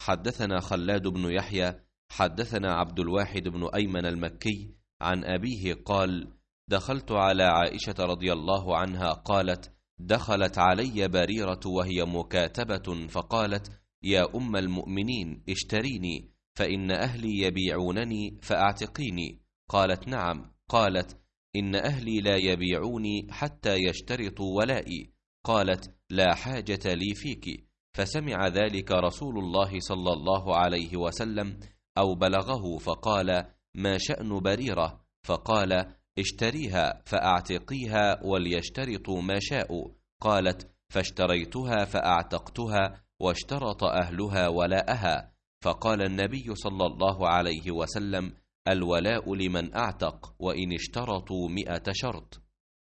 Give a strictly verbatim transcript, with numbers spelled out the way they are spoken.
حدثنا خلاد بن يحيى حدثنا عبد الواحد بن أيمن المكي عن أبيه قال: دخلت على عائشة رضي الله عنها قالت: دخلت علي بريرة وهي مكاتبة فقالت: يا أم المؤمنين اشتريني فإن أهلي يبيعونني فأعتقيني. قالت: نعم. قالت: إن أهلي لا يبيعوني حتى يشترطوا ولائي. قالت: لا حاجة لي فيك. فسمع ذلك رسول الله صلى الله عليه وسلم أو بلغه فقال: ما شأن بريرة؟ فقال: اشتريها فأعتقيها وليشترطوا ما شاءوا. قالت: فاشتريتها فأعتقتها واشترط أهلها ولاءها. فقال النبي صلى الله عليه وسلم: الولاء لمن أعتق، وإن اشترطوا مئة شرط.